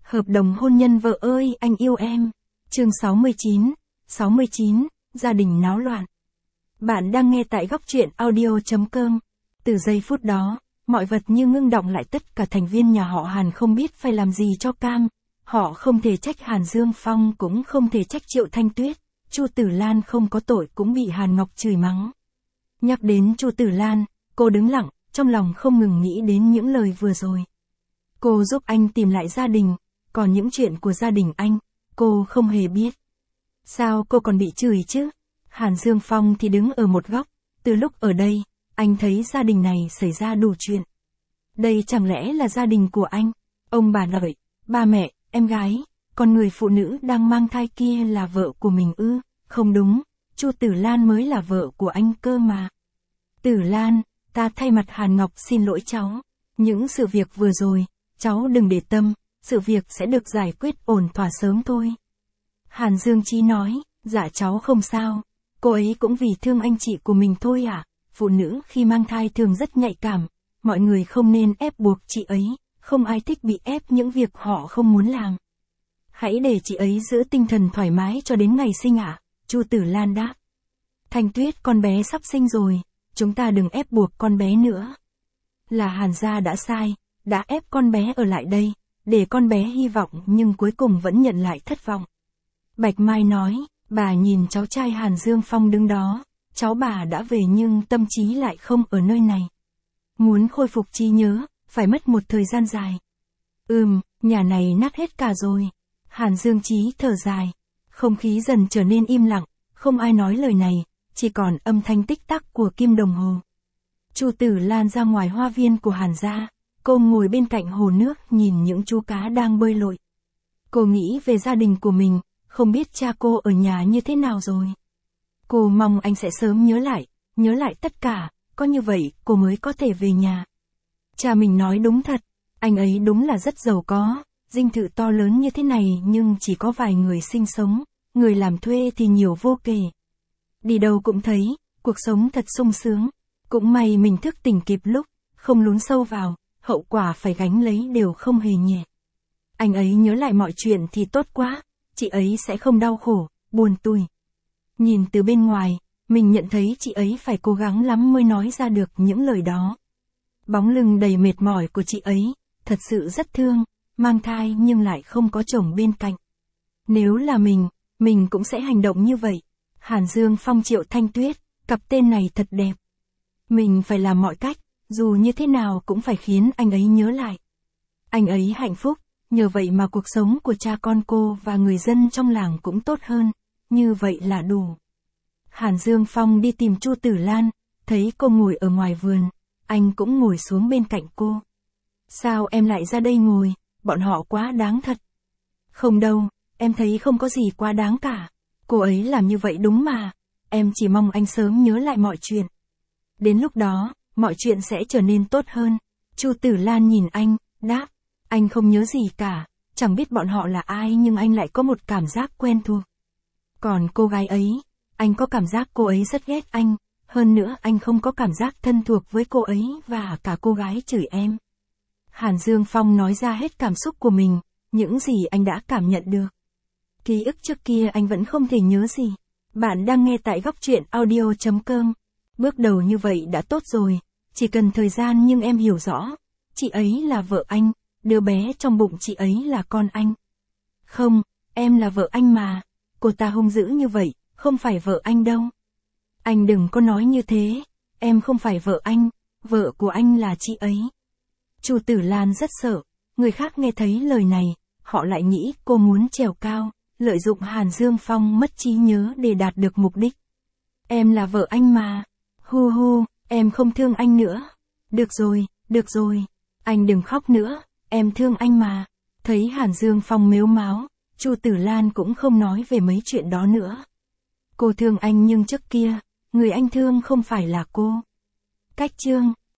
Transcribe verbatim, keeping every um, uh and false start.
Hợp đồng hôn nhân vợ ơi anh yêu em. Chương sáu mươi chín, sáu mươi chín, gia đình náo loạn. Bạn đang nghe tại góc truyện audio chấm com. Từ giây phút đó, mọi vật như ngưng đọng lại, tất cả thành viên nhà họ Hàn không biết phải làm gì cho cam. Họ không thể trách Hàn Dương Phong, cũng không thể trách Triệu Thanh Tuyết. Chu Tử Lan không có tội cũng bị Hàn Ngọc chửi mắng. Nhắc đến Chu Tử Lan, cô đứng lặng, trong lòng không ngừng nghĩ đến những lời vừa rồi. Cô giúp anh tìm lại gia đình, còn những chuyện của gia đình anh, cô không hề biết. Sao cô còn bị chửi chứ? Hàn Dương Phong thì đứng ở một góc, từ lúc ở đây, anh thấy gia đình này xảy ra đủ chuyện. Đây chẳng lẽ là gia đình của anh? Ông bà nội, ba mẹ, em gái, còn người phụ nữ đang mang thai kia là vợ của mình ư? Không đúng, Chu Tử Lan mới là vợ của anh cơ mà. Tử Lan, ta thay mặt Hàn Ngọc xin lỗi cháu. Những sự việc vừa rồi, cháu đừng để tâm, sự việc sẽ được giải quyết ổn thỏa sớm thôi. Hàn Dương Chí nói, dạ cháu không sao, cô ấy cũng vì thương anh chị của mình thôi à. Phụ nữ khi mang thai thường rất nhạy cảm, mọi người không nên ép buộc chị ấy, không ai thích bị ép những việc họ không muốn làm. Hãy để chị ấy giữ tinh thần thoải mái cho đến ngày sinh ạ, à? Chu Tử Lan đáp. Thanh Tuyết, con bé sắp sinh rồi, chúng ta đừng ép buộc con bé nữa. Là Hàn gia đã sai, đã ép con bé ở lại đây, để con bé hy vọng nhưng cuối cùng vẫn nhận lại thất vọng. Bạch Mai nói, bà nhìn cháu trai Hàn Dương Phong đứng đó, cháu bà đã về nhưng tâm trí lại không ở nơi này. Muốn khôi phục trí nhớ, phải mất một thời gian dài. Ừm, nhà này nát hết cả rồi. Hàn Dương Chí thở dài. Không khí dần trở nên im lặng, không ai nói lời này, chỉ còn âm thanh tích tắc của kim đồng hồ. Chu Tử Lan ra ngoài hoa viên của Hàn gia, cô ngồi bên cạnh hồ nước nhìn những chú cá đang bơi lội. Cô nghĩ về gia đình của mình, không biết cha cô ở nhà như thế nào rồi. Cô mong anh sẽ sớm nhớ lại, nhớ lại tất cả, có như vậy cô mới có thể về nhà. Cha mình nói đúng thật, anh ấy đúng là rất giàu có, dinh thự to lớn như thế này nhưng chỉ có vài người sinh sống, người làm thuê thì nhiều vô kể. Đi đâu cũng thấy, cuộc sống thật sung sướng, cũng may mình thức tỉnh kịp lúc, không lún sâu vào, hậu quả phải gánh lấy đều không hề nhẹ. Anh ấy nhớ lại mọi chuyện thì tốt quá, chị ấy sẽ không đau khổ, buồn tủi. Nhìn từ bên ngoài, mình nhận thấy chị ấy phải cố gắng lắm mới nói ra được những lời đó. Bóng lưng đầy mệt mỏi của chị ấy, thật sự rất thương, mang thai nhưng lại không có chồng bên cạnh. Nếu là mình, mình cũng sẽ hành động như vậy. Hàn Dương Phong, Triệu Thanh Tuyết, cặp tên này thật đẹp. Mình phải làm mọi cách, dù như thế nào cũng phải khiến anh ấy nhớ lại. Anh ấy hạnh phúc, nhờ vậy mà cuộc sống của cha con cô và người dân trong làng cũng tốt hơn, như vậy là đủ. Hàn Dương Phong đi tìm Chu Tử Lan, thấy cô ngồi ở ngoài vườn, anh cũng ngồi xuống bên cạnh cô. Sao em lại ra đây ngồi, bọn họ quá đáng thật. Không đâu, em thấy không có gì quá đáng cả. Cô ấy làm như vậy đúng mà, em chỉ mong anh sớm nhớ lại mọi chuyện. Đến lúc đó, mọi chuyện sẽ trở nên tốt hơn. Chu Tử Lan nhìn anh, đáp, anh không nhớ gì cả, chẳng biết bọn họ là ai nhưng anh lại có một cảm giác quen thuộc. Còn cô gái ấy, anh có cảm giác cô ấy rất ghét anh, hơn nữa anh không có cảm giác thân thuộc với cô ấy và cả cô gái chửi em. Hàn Dương Phong nói ra hết cảm xúc của mình, những gì anh đã cảm nhận được. Ký ức trước kia anh vẫn không thể nhớ gì. Bạn đang nghe tại góc truyện audio chấm com. Bước đầu như vậy đã tốt rồi, chỉ cần thời gian nhưng em hiểu rõ. Chị ấy là vợ anh, đứa bé trong bụng chị ấy là con anh. Không, em là vợ anh mà. Cô ta hung dữ như vậy, không phải vợ anh đâu. Anh đừng có nói như thế, em không phải vợ anh, vợ của anh là chị ấy. Chu Tử Lan rất sợ, người khác nghe thấy lời này, họ lại nghĩ cô muốn trèo cao, lợi dụng Hàn Dương Phong mất trí nhớ để đạt được mục đích. Em là vợ anh mà. Hu hu, em không thương anh nữa. Được rồi, được rồi, anh đừng khóc nữa, em thương anh mà. Thấy Hàn Dương Phong mếu máo, Chu Tử Lan cũng không nói về mấy chuyện đó nữa. Cô thương anh nhưng trước kia, người anh thương không phải là cô. Cách chương